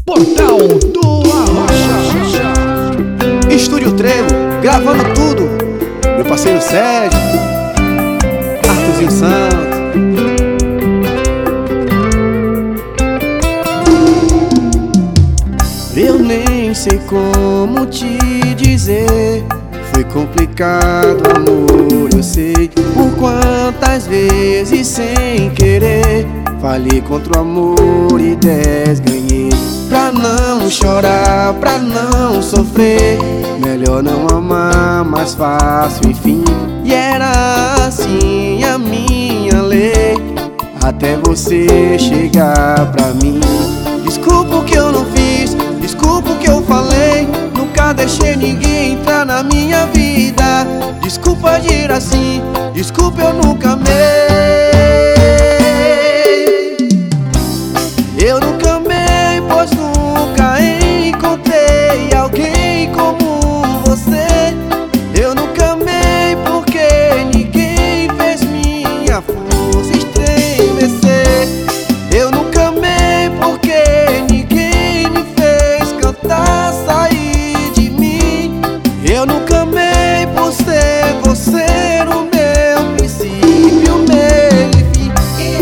Portal do Arrocha. Estúdio Trevo, gravando tudo. Meu parceiro Sérgio, Arthurzinho Santos. Eu nem sei como te dizer. Foi complicado, amor, eu sei. Por quantas vezes sem querer falhei contra o amor e 10 ganhei. Pra não chorar, pra não sofrer, melhor não amar, mais fácil, enfim. E era assim a minha lei, até você chegar pra mim. Desculpa o que eu não fiz, desculpa o que eu falei. Nunca deixei ninguém entrar na minha vida. Desculpa agir assim, desculpa eu nunca amei. Eu nunca amei, pois nunca encontrei alguém como você. Eu nunca amei porque ninguém fez minha força estremecer. Eu nunca amei porque ninguém me fez cantar, sair de mim. Eu nunca amei por ser você no meu princípio, meio e fim.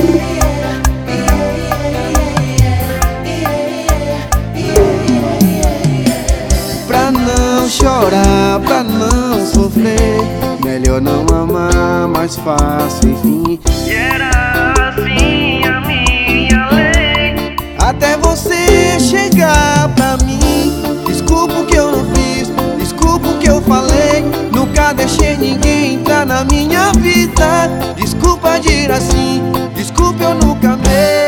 Pra não chorar, pra não sofrer, melhor não amar, mais fácil, enfim. E era assim a minha lei, Até você chegar pra mim. Desculpa o que eu não fiz, desculpa o que eu falei. Nunca deixei ninguém entrar na minha vida. Desculpa agir assim, desculpa eu nunca amei.